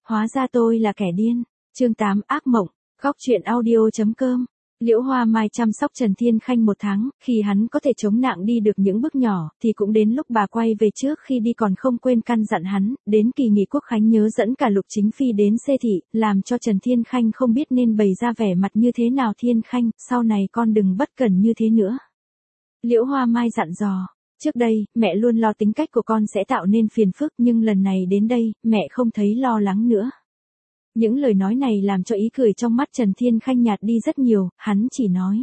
Hóa ra tôi là kẻ điên. Chương 8 ác mộng. Góc truyện audio.com. Liễu Hoa Mai chăm sóc Trần Thiên Khanh 1 tháng, khi hắn có thể chống nặng đi được những bước nhỏ, thì cũng đến lúc bà quay về trước khi đi còn không quên căn dặn hắn, đến kỳ nghỉ Quốc khánh nhớ dẫn cả Lục Chính Phi đến xê thị, làm cho Trần Thiên Khanh không biết nên bày ra vẻ mặt như thế nào. Thiên Khanh, sau này con đừng bất cẩn như thế nữa. Liễu Hoa Mai dặn dò. Trước đây, mẹ luôn lo tính cách của con sẽ tạo nên phiền phức, nhưng lần này đến đây, mẹ không thấy lo lắng nữa. Những lời nói này làm cho ý cười trong mắt Trần Thiên Khanh nhạt đi rất nhiều, hắn chỉ nói.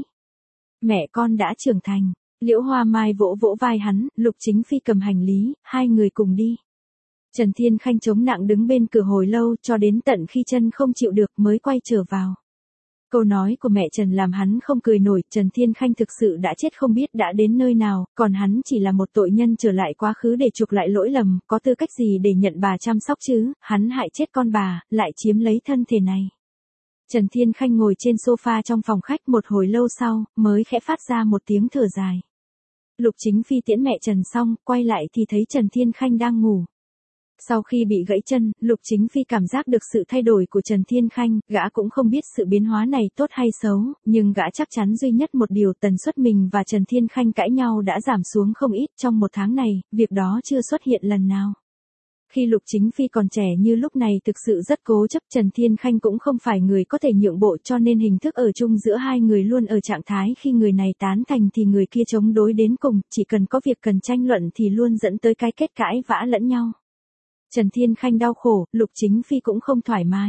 Mẹ con đã trưởng thành. Liễu Hoa Mai vỗ vỗ vai hắn, Lục Chính Phi cầm hành lý, hai người cùng đi. Trần Thiên Khanh chống nặng đứng bên cửa hồi lâu cho đến tận khi chân không chịu được mới quay trở vào. Câu nói của mẹ Trần làm hắn không cười nổi, Trần Thiên Khanh thực sự đã chết không biết đã đến nơi nào, còn hắn chỉ là một tội nhân trở lại quá khứ để chuộc lại lỗi lầm, có tư cách gì để nhận bà chăm sóc chứ, hắn hại chết con bà, lại chiếm lấy thân thể này. Trần Thiên Khanh ngồi trên sofa trong phòng khách một hồi lâu sau, mới khẽ phát ra một tiếng thở dài. Lục Chính Phi tiễn mẹ Trần xong, quay lại thì thấy Trần Thiên Khanh đang ngủ. Sau khi bị gãy chân, Lục Chính Phi cảm giác được sự thay đổi của Trần Thiên Khanh, gã cũng không biết sự biến hóa này tốt hay xấu, nhưng gã chắc chắn duy nhất một điều, tần suất mình và Trần Thiên Khanh cãi nhau đã giảm xuống không ít trong 1 tháng này, việc đó chưa xuất hiện lần nào. Khi Lục Chính Phi còn trẻ như lúc này thực sự rất cố chấp, Trần Thiên Khanh cũng không phải người có thể nhượng bộ, cho nên hình thức ở chung giữa hai người luôn ở trạng thái khi người này tán thành thì người kia chống đối đến cùng, chỉ cần có việc cần tranh luận thì luôn dẫn tới cái kết cãi vã lẫn nhau. Trần Thiên Khanh đau khổ, Lục Chính Phi cũng không thoải mái.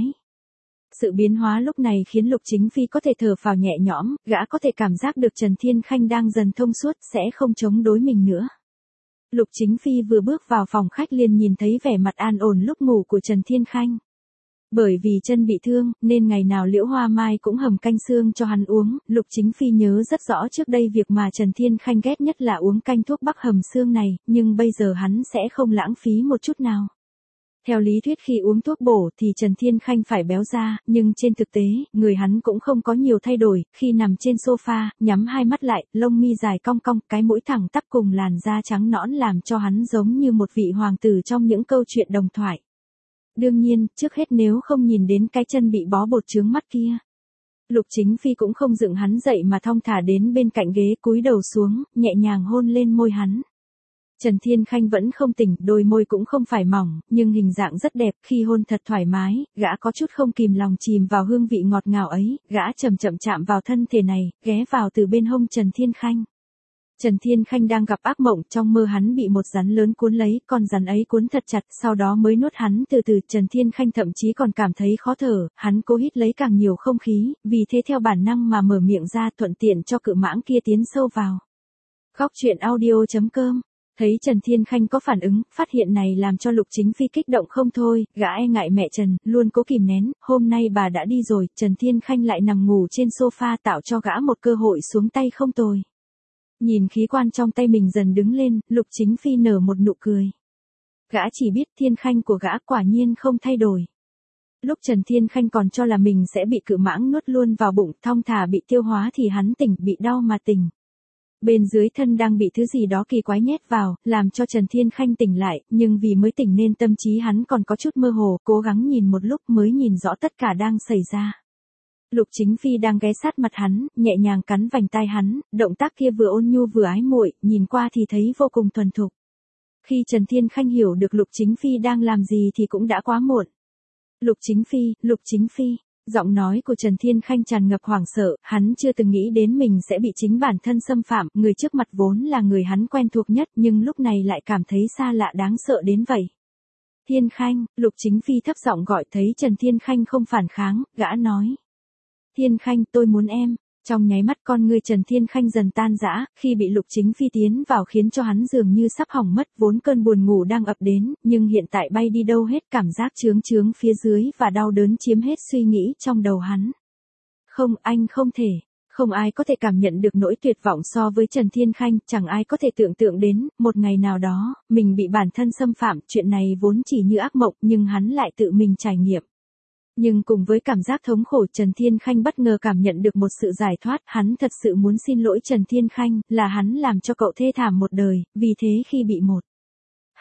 Sự biến hóa lúc này khiến Lục Chính Phi có thể thở phào nhẹ nhõm, gã có thể cảm giác được Trần Thiên Khanh đang dần thông suốt, sẽ không chống đối mình nữa. Lục Chính Phi vừa bước vào phòng khách liền nhìn thấy vẻ mặt an ổn lúc ngủ của Trần Thiên Khanh. Bởi vì chân bị thương, nên ngày nào Liễu Hoa Mai cũng hầm canh xương cho hắn uống, Lục Chính Phi nhớ rất rõ trước đây việc mà Trần Thiên Khanh ghét nhất là uống canh thuốc bắc hầm xương này, nhưng bây giờ hắn sẽ không lãng phí một chút nào. Theo lý thuyết khi uống thuốc bổ thì Trần Thiên Khanh phải béo ra, nhưng trên thực tế, người hắn cũng không có nhiều thay đổi, khi nằm trên sofa, nhắm hai mắt lại, lông mi dài cong cong, cái mũi thẳng tắp cùng làn da trắng nõn làm cho hắn giống như một vị hoàng tử trong những câu chuyện đồng thoại. Đương nhiên, trước hết nếu không nhìn đến cái chân bị bó bột chướng mắt kia. Lục Chính Phi cũng không dựng hắn dậy mà thong thả đến bên cạnh ghế cúi đầu xuống, nhẹ nhàng hôn lên môi hắn. Trần Thiên Khanh vẫn không tỉnh, đôi môi cũng không phải mỏng, nhưng hình dạng rất đẹp, khi hôn thật thoải mái, gã có chút không kìm lòng chìm vào hương vị ngọt ngào ấy, gã chậm chậm chạm vào thân thể này, ghé vào từ bên hông Trần Thiên Khanh. Trần Thiên Khanh đang gặp ác mộng, trong mơ hắn bị một rắn lớn cuốn lấy, con rắn ấy cuốn thật chặt, sau đó mới nuốt hắn từ từ. Trần Thiên Khanh thậm chí còn cảm thấy khó thở, hắn cố hít lấy càng nhiều không khí, vì thế theo bản năng mà mở miệng ra thuận tiện cho cự mãng kia tiến sâu vào. Góc truyện audio.com. Thấy Trần Thiên Khanh có phản ứng, phát hiện này làm cho Lục Chính Phi kích động không thôi, gã e ngại mẹ Trần, luôn cố kìm nén, hôm nay bà đã đi rồi, Trần Thiên Khanh lại nằm ngủ trên sofa tạo cho gã một cơ hội xuống tay không tồi. Nhìn khí quan trong tay mình dần đứng lên, Lục Chính Phi nở một nụ cười. Gã chỉ biết Thiên Khanh của gã quả nhiên không thay đổi. Lúc Trần Thiên Khanh còn cho là mình sẽ bị cự mãng nuốt luôn vào bụng, thong thả bị tiêu hóa thì hắn tỉnh, bị đau mà tỉnh. Bên dưới thân đang bị thứ gì đó kỳ quái nhét vào, làm cho Trần Thiên Khanh tỉnh lại, nhưng vì mới tỉnh nên tâm trí hắn còn có chút mơ hồ, cố gắng nhìn một lúc mới nhìn rõ tất cả đang xảy ra. Lục Chính Phi đang ghé sát mặt hắn, nhẹ nhàng cắn vành tai hắn, động tác kia vừa ôn nhu vừa ái muội, nhìn qua thì thấy vô cùng thuần thục. Khi Trần Thiên Khanh hiểu được Lục Chính Phi đang làm gì thì cũng đã quá muộn. Lục Chính Phi, giọng nói của Trần Thiên Khanh tràn ngập hoảng sợ, hắn chưa từng nghĩ đến mình sẽ bị chính bản thân xâm phạm, người trước mặt vốn là người hắn quen thuộc nhất nhưng lúc này lại cảm thấy xa lạ đáng sợ đến vậy. Thiên Khanh, Lục Chính Phi thấp giọng gọi, thấy Trần Thiên Khanh không phản kháng, gã nói. Thiên Khanh, tôi muốn em. Trong nháy mắt con ngươi Trần Thiên Khanh dần tan rã, khi bị Lục Chính Phi tiến vào khiến cho hắn dường như sắp hỏng mất, vốn cơn buồn ngủ đang ập đến, nhưng hiện tại bay đi đâu hết, cảm giác chướng chướng phía dưới và đau đớn chiếm hết suy nghĩ trong đầu hắn. Không, anh không thể. Không ai có thể cảm nhận được nỗi tuyệt vọng so với Trần Thiên Khanh, chẳng ai có thể tưởng tượng đến, một ngày nào đó, mình bị bản thân xâm phạm, chuyện này vốn chỉ như ác mộng, nhưng hắn lại tự mình trải nghiệm. Nhưng cùng với cảm giác thống khổ, Trần Thiên Khanh bất ngờ cảm nhận được một sự giải thoát, hắn thật sự muốn xin lỗi Trần Thiên Khanh, là hắn làm cho cậu thê thảm một đời, vì thế khi bị 1,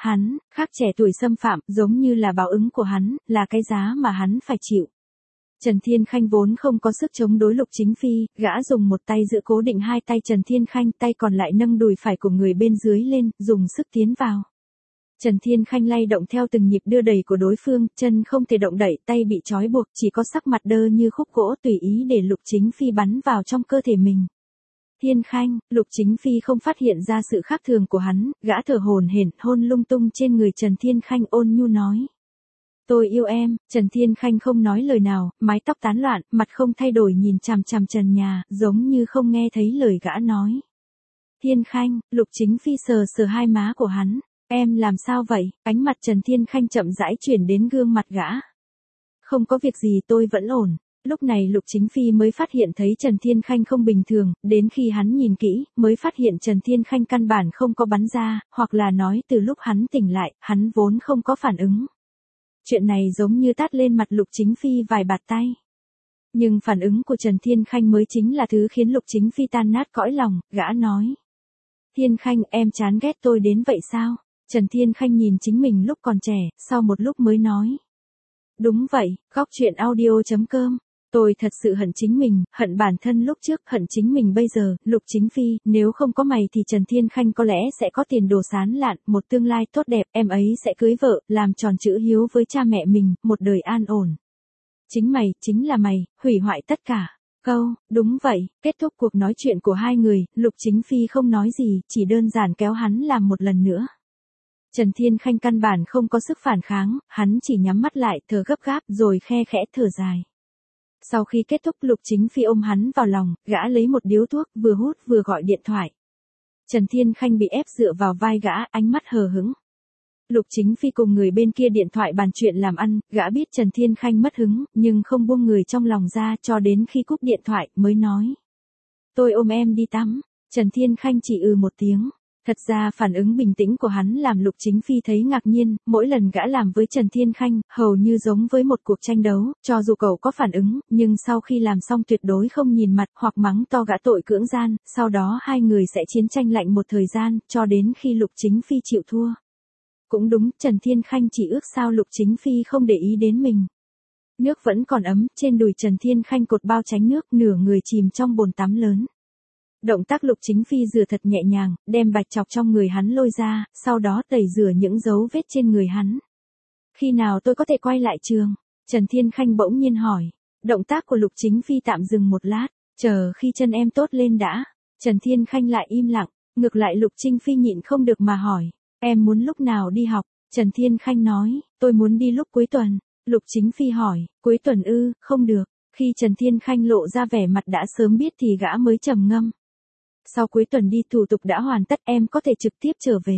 Hắn, khác trẻ tuổi xâm phạm, giống như là báo ứng của hắn, là cái giá mà hắn phải chịu. Trần Thiên Khanh vốn không có sức chống đối Lục Chính Phi, gã dùng một tay giữ cố định hai tay Trần Thiên Khanh, tay còn lại nâng đùi phải của người bên dưới lên, dùng sức tiến vào. Trần Thiên Khanh lay động theo từng nhịp đưa đẩy của đối phương, chân không thể động đậy, tay bị trói buộc, chỉ có sắc mặt đơ như khúc gỗ tùy ý để Lục Chính Phi bắn vào trong cơ thể mình. Thiên Khanh, Lục Chính Phi không phát hiện ra sự khác thường của hắn, gã thở hổn hển, hôn lung tung trên người Trần Thiên Khanh ôn nhu nói. Tôi yêu em. Trần Thiên Khanh không nói lời nào, mái tóc tán loạn, mặt không thay đổi nhìn chằm chằm trần nhà, giống như không nghe thấy lời gã nói. Thiên Khanh, Lục Chính Phi sờ sờ hai má của hắn. Em làm sao vậy? Ánh mặt Trần Thiên Khanh chậm rãi chuyển đến gương mặt gã. Không có việc gì, tôi vẫn ổn. Lúc này Lục Chính Phi mới phát hiện thấy Trần Thiên Khanh không bình thường, đến khi hắn nhìn kỹ, mới phát hiện Trần Thiên Khanh căn bản không có bắn ra, hoặc là nói từ lúc hắn tỉnh lại, hắn vốn không có phản ứng. Chuyện này giống như tát lên mặt Lục Chính Phi vài bạt tay. Nhưng phản ứng của Trần Thiên Khanh mới chính là thứ khiến Lục Chính Phi tan nát cõi lòng, gã nói. Thiên Khanh, em chán ghét tôi đến vậy sao? Trần Thiên Khanh nhìn chính mình lúc còn trẻ, sau một lúc mới nói. Đúng vậy, góc chuyện audio.com. Tôi thật sự hận chính mình, hận bản thân lúc trước, hận chính mình bây giờ, Lục Chính Phi, nếu không có mày thì Trần Thiên Khanh có lẽ sẽ có tiền đồ sán lạn, một tương lai tốt đẹp, em ấy sẽ cưới vợ, làm tròn chữ hiếu với cha mẹ mình, một đời an ổn. Chính mày, chính là mày, hủy hoại tất cả. Câu, đúng vậy, kết thúc cuộc nói chuyện của hai người, Lục Chính Phi không nói gì, chỉ đơn giản kéo hắn làm một lần nữa. Trần Thiên Khanh căn bản không có sức phản kháng, hắn chỉ nhắm mắt lại, thở gấp gáp, rồi khe khẽ thở dài. Sau khi kết thúc Lục Chính Phi ôm hắn vào lòng, gã lấy một điếu thuốc, vừa hút vừa gọi điện thoại. Trần Thiên Khanh bị ép dựa vào vai gã, ánh mắt hờ hững. Lục Chính Phi cùng người bên kia điện thoại bàn chuyện làm ăn, gã biết Trần Thiên Khanh mất hứng, nhưng không buông người trong lòng ra cho đến khi cúp điện thoại, mới nói. Tôi ôm em đi tắm. Trần Thiên Khanh chỉ một tiếng. Thật ra phản ứng bình tĩnh của hắn làm Lục Chính Phi thấy ngạc nhiên, mỗi lần gã làm với Trần Thiên Khanh, hầu như giống với một cuộc tranh đấu, cho dù cậu có phản ứng, nhưng sau khi làm xong tuyệt đối không nhìn mặt hoặc mắng to gã tội cưỡng gian, sau đó hai người sẽ chiến tranh lạnh một thời gian, cho đến khi Lục Chính Phi chịu thua. Cũng đúng, Trần Thiên Khanh chỉ ước sao Lục Chính Phi không để ý đến mình. Nước vẫn còn ấm, trên đùi Trần Thiên Khanh cột bao tránh nước, nửa người chìm trong bồn tắm lớn. Động tác Lục Chính Phi rửa thật nhẹ nhàng, đem bạch chọc trong người hắn lôi ra, sau đó tẩy rửa những dấu vết trên người hắn. Khi nào tôi có thể quay lại trường? Trần Thiên Khanh bỗng nhiên hỏi. Động tác của Lục Chính Phi tạm dừng một lát, chờ khi chân em tốt lên đã. Trần Thiên Khanh lại im lặng, ngược lại Lục Chính Phi nhịn không được mà hỏi. Em muốn lúc nào đi học? Trần Thiên Khanh nói, tôi muốn đi lúc cuối tuần. Lục Chính Phi hỏi, cuối tuần ư, không được. Khi Trần Thiên Khanh lộ ra vẻ mặt đã sớm biết thì gã mới trầm ngâm. Sau cuối tuần đi thủ tục đã hoàn tất em có thể trực tiếp trở về.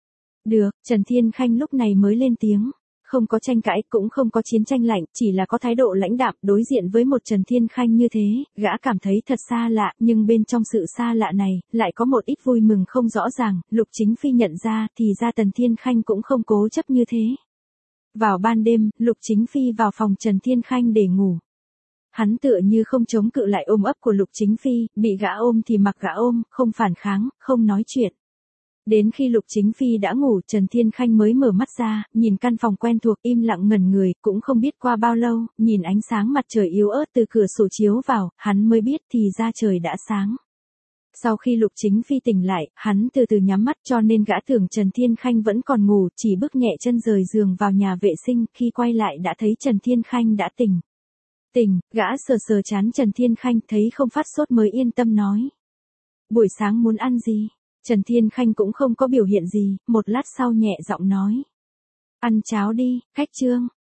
Được, Trần Thiên Khanh lúc này mới lên tiếng. Không có tranh cãi cũng không có chiến tranh lạnh, chỉ là có thái độ lãnh đạm đối diện với một Trần Thiên Khanh như thế, gã cảm thấy thật xa lạ, nhưng bên trong sự xa lạ này, lại có một ít vui mừng không rõ ràng, Lục Chính Phi nhận ra thì ra Trần Thiên Khanh cũng không cố chấp như thế. Vào ban đêm, Lục Chính Phi vào phòng Trần Thiên Khanh để ngủ. Hắn tựa như không chống cự lại ôm ấp của Lục Chính Phi, bị gã ôm thì mặc gã ôm, không phản kháng, không nói chuyện. Đến khi Lục Chính Phi đã ngủ, Trần Thiên Khanh mới mở mắt ra, nhìn căn phòng quen thuộc im lặng ngẩn người, cũng không biết qua bao lâu, nhìn ánh sáng mặt trời yếu ớt từ cửa sổ chiếu vào, hắn mới biết thì ra trời đã sáng. Sau khi Lục Chính Phi tỉnh lại, hắn từ từ nhắm mắt cho nên gã tưởng Trần Thiên Khanh vẫn còn ngủ, chỉ bước nhẹ chân rời giường vào nhà vệ sinh, khi quay lại đã thấy Trần Thiên Khanh đã tỉnh. Gã sờ sờ trán Trần Thiên Khanh thấy không phát sốt mới yên tâm nói. Buổi sáng muốn ăn gì? Trần Thiên Khanh cũng không có biểu hiện gì, một lát sau nhẹ giọng nói. Ăn cháo đi, khách trương.